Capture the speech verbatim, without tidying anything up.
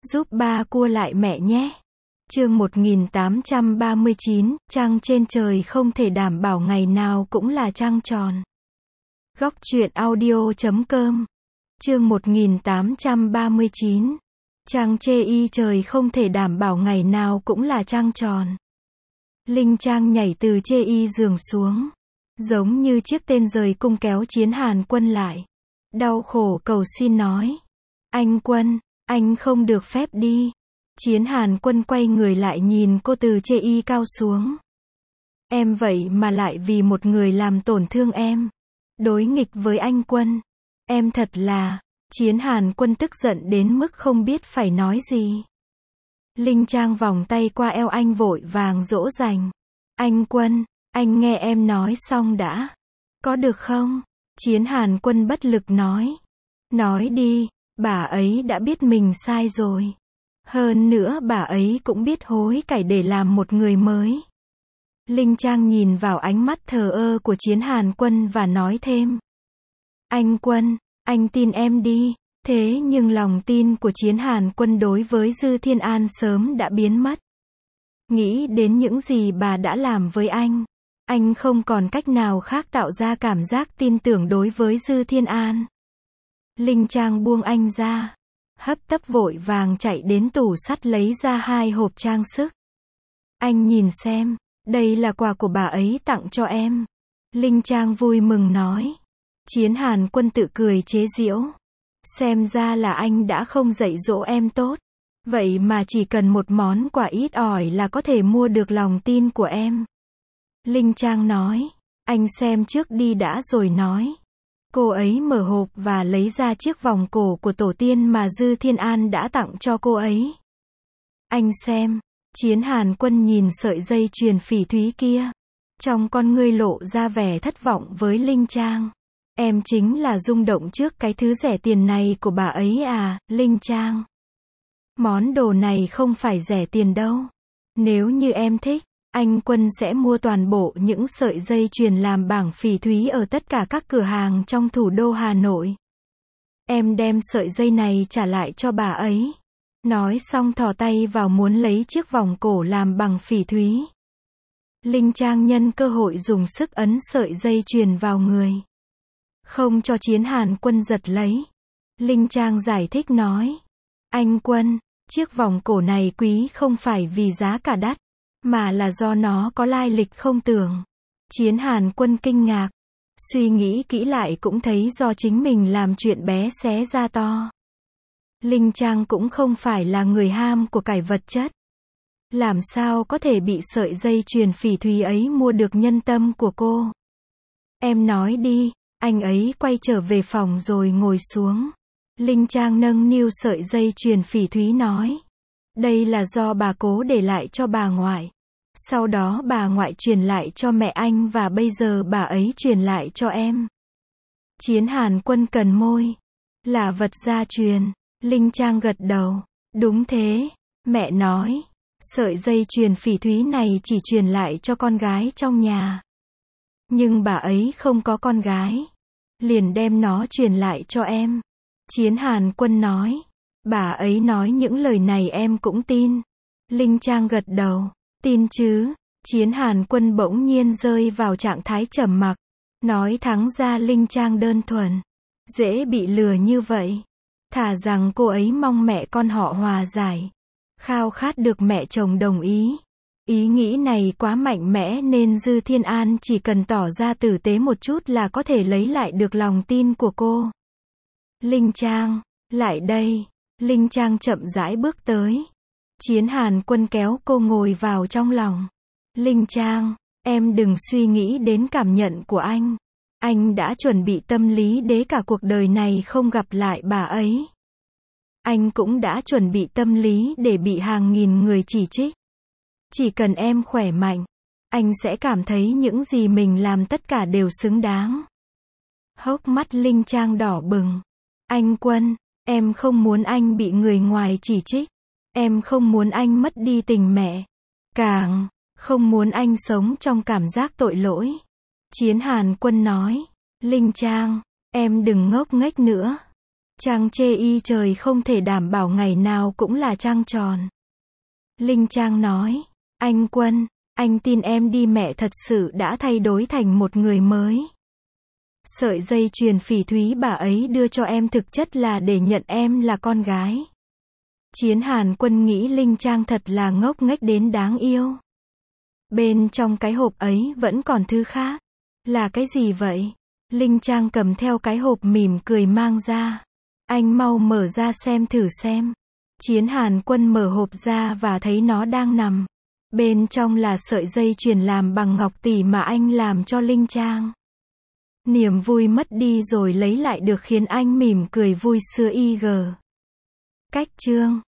Giúp ba cua lại mẹ nhé. Chương một nghìn tám trăm ba mươi chín, trăng trên trời không thể đảm bảo ngày nào cũng là trăng tròn. Góc truyện audio chấm com. Chương một nghìn tám trăm ba mươi chín. Trăng chê y trời không thể đảm bảo ngày nào cũng là trăng tròn. Linh Trang nhảy từ chê y giường xuống, giống như chiếc tên rời cung kéo Chiến Hàn Quân lại. Đau khổ cầu xin nói. Anh Quân, anh không được phép đi. Chiến Hàn Quân quay người lại nhìn cô từ chê y cao xuống. Em vậy mà lại vì một người làm tổn thương em. Đối nghịch với anh Quân. Em thật là... Chiến Hàn Quân tức giận đến mức không biết phải nói gì. Linh Trang vòng tay qua eo anh vội vàng dỗ dành. Anh Quân, anh nghe em nói xong đã. Có được không? Chiến Hàn Quân bất lực nói. Nói đi, bà ấy đã biết mình sai rồi. Hơn nữa bà ấy cũng biết hối cải để làm một người mới. Linh Trang nhìn vào ánh mắt thờ ơ của Chiến Hàn Quân và nói thêm. Anh Quân, anh tin em đi. Thế nhưng lòng tin của Chiến Hàn Quân đối với Dư Thiên An sớm đã biến mất. Nghĩ đến những gì bà đã làm với anh, anh không còn cách nào khác tạo ra cảm giác tin tưởng đối với Dư Thiên An. Linh Trang buông anh ra, hấp tấp vội vàng chạy đến tủ sắt lấy ra hai hộp trang sức. Anh nhìn xem, đây là quà của bà ấy tặng cho em. Linh Trang vui mừng nói. Chiến Hàn Quân tự cười chế giễu. Xem ra là anh đã không dạy dỗ em tốt. Vậy mà chỉ cần một món quà ít ỏi là có thể mua được lòng tin của em. Linh Trang nói. Anh xem trước đi đã rồi nói. Cô ấy mở hộp và lấy ra chiếc vòng cổ của tổ tiên mà Dư Thiên An đã tặng cho cô ấy. Anh xem. Chiến Hàn Quân nhìn sợi dây chuyền phỉ thúy kia. Trong con ngươi lộ ra vẻ thất vọng với Linh Trang. Em chính là rung động trước cái thứ rẻ tiền này của bà ấy à, Linh Trang. Món đồ này không phải rẻ tiền đâu. Nếu như em thích, anh Quân sẽ mua toàn bộ những sợi dây chuyền làm bảng phỉ thúy ở tất cả các cửa hàng trong thủ đô Hà Nội. Em đem sợi dây này trả lại cho bà ấy. Nói xong thò tay vào muốn lấy chiếc vòng cổ làm bằng phỉ thúy. Linh Trang nhân cơ hội dùng sức ấn sợi dây chuyền vào người. Không cho Chiến Hàn Quân giật lấy. Linh Trang giải thích nói. Anh Quân, chiếc vòng cổ này quý không phải vì giá cả đắt, mà là do nó có lai lịch không tưởng. Chiến Hàn Quân kinh ngạc. Suy nghĩ kỹ lại cũng thấy do chính mình làm chuyện bé xé ra to. Linh Trang cũng không phải là người ham của cải vật chất. Làm sao có thể bị sợi dây chuyền phỉ thúy ấy mua được nhân tâm của cô? Em nói đi. Anh ấy quay trở về phòng rồi ngồi xuống. Linh Trang nâng niu sợi dây chuyền phỉ thúy nói. Đây là do bà cố để lại cho bà ngoại. Sau đó bà ngoại truyền lại cho mẹ anh và bây giờ bà ấy truyền lại cho em. Chiến Hàn Quân cần môi. Là vật gia truyền. Linh Trang gật đầu. Đúng thế. Mẹ nói. Sợi dây chuyền phỉ thúy này chỉ truyền lại cho con gái trong nhà. Nhưng bà ấy không có con gái. Liền đem nó truyền lại cho em. Chiến Hàn Quân nói. Bà ấy nói những lời này em cũng tin. Linh Trang gật đầu. Tin chứ. Chiến Hàn Quân bỗng nhiên rơi vào trạng thái trầm mặc. Nói thắng ra Linh Trang đơn thuần. Dễ bị lừa như vậy. Thà rằng cô ấy mong mẹ con họ hòa giải. Khao khát được mẹ chồng đồng ý. Ý nghĩ này quá mạnh mẽ nên Dư Thiên An chỉ cần tỏ ra tử tế một chút là có thể lấy lại được lòng tin của cô. Linh Trang, lại đây. Linh Trang chậm rãi bước tới. Chiến Hàn Quân kéo cô ngồi vào trong lòng. Linh Trang, em đừng suy nghĩ đến cảm nhận của anh. Anh đã chuẩn bị tâm lý để cả cuộc đời này không gặp lại bà ấy. Anh cũng đã chuẩn bị tâm lý để bị hàng nghìn người chỉ trích. Chỉ cần em khỏe mạnh, anh sẽ cảm thấy những gì mình làm tất cả đều xứng đáng. Hốc mắt Linh Trang đỏ bừng. Anh Quân, em không muốn anh bị người ngoài chỉ trích. Em không muốn anh mất đi tình mẹ. Càng không muốn anh sống trong cảm giác tội lỗi. Chiến Hàn Quân nói. Linh Trang, em đừng ngốc nghếch nữa. Trăng chê y trời không thể đảm bảo ngày nào cũng là trăng tròn. Linh Trang nói, anh Quân, anh tin em đi, mẹ thật sự đã thay đổi thành một người mới. Sợi dây chuyền phỉ thúy bà ấy đưa cho em thực chất là để nhận em là con gái. Chiến Hàn Quân nghĩ Linh Trang thật là ngốc nghếch đến đáng yêu. Bên trong cái hộp ấy vẫn còn thứ khác. Là cái gì vậy? Linh Trang cầm theo cái hộp mỉm cười mang ra. Anh mau mở ra xem thử xem. Chiến Hàn Quân mở hộp ra và thấy nó đang nằm. Bên trong là sợi dây chuyền làm bằng ngọc tỷ mà anh làm cho Linh Trang. Niềm vui mất đi rồi lấy lại được khiến anh mỉm cười vui sưa y gờ. Cách chương